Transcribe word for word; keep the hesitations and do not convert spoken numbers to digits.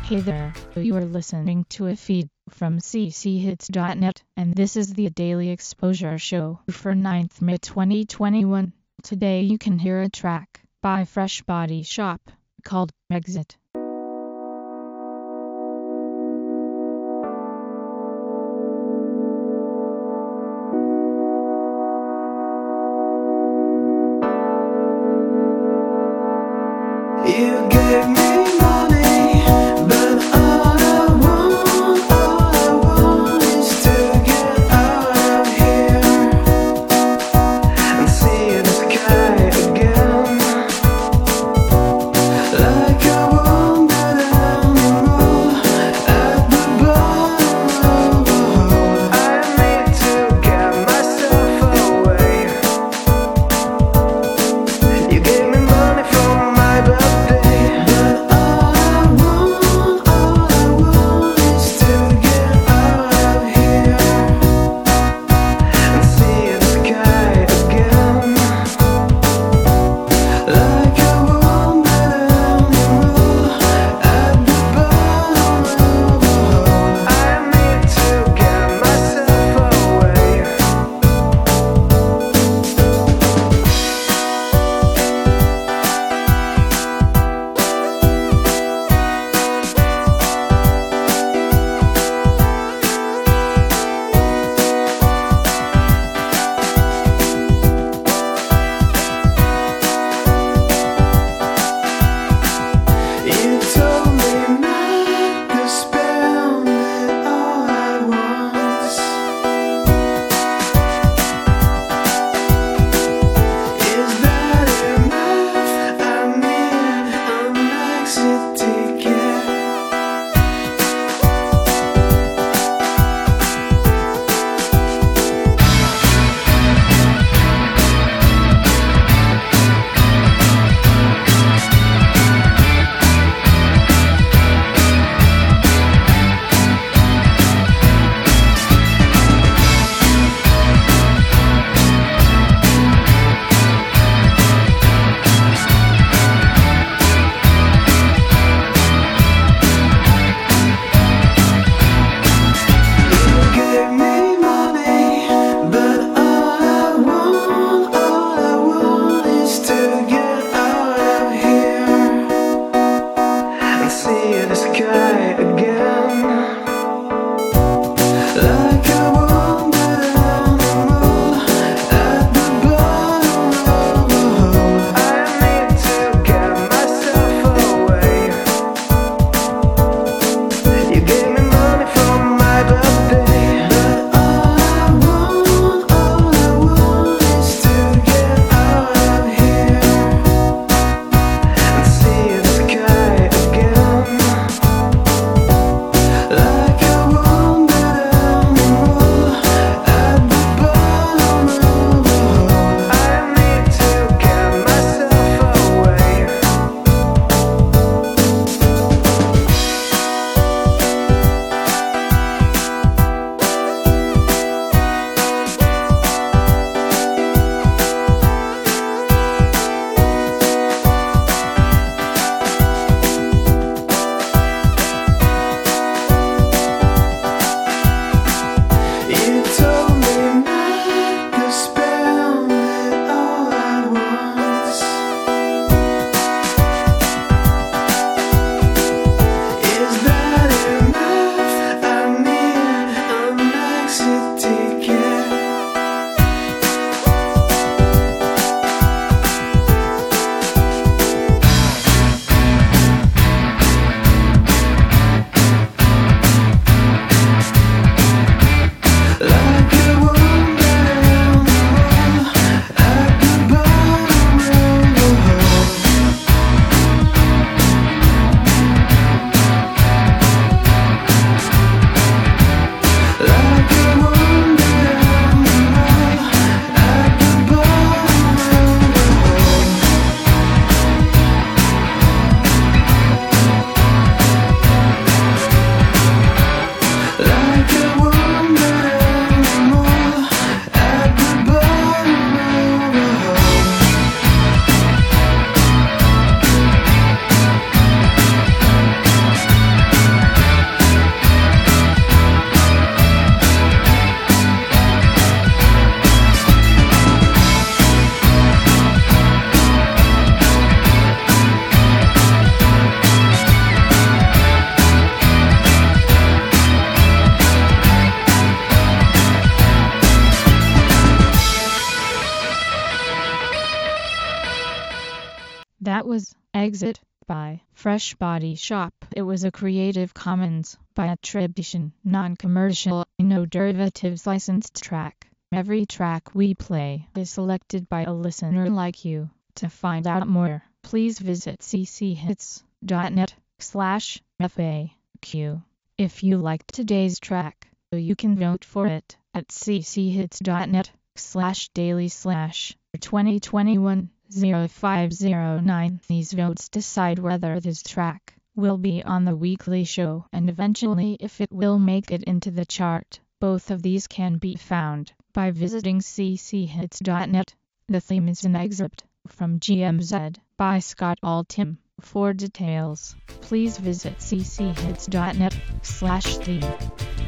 Hey there, you are listening to a feed from c c hits dot net, and this is the Daily Exposure Show for ninth of May twenty twenty-one. Today you can hear a track by Fresh Body Shop called Exit. You gave me money, but all I want, all I want is to get out of here and see the sky again, like I was. That was Exit by Fresh Body Shop. It was a Creative Commons by attribution, non-commercial, no derivatives licensed track. Every track we play is selected by a listener like you. To find out more, please visit cchits.net slash FAQ. If you liked today's track, you can vote for it at cchits.net slash daily slash twenty twenty-one oh five oh nine. These votes decide whether this track will be on the weekly show and eventually if it will make it into the chart. Both of these can be found by visiting cchits.net. The theme is an excerpt from G M Z by Scott Altham. For details, please visit cchits.net slash theme.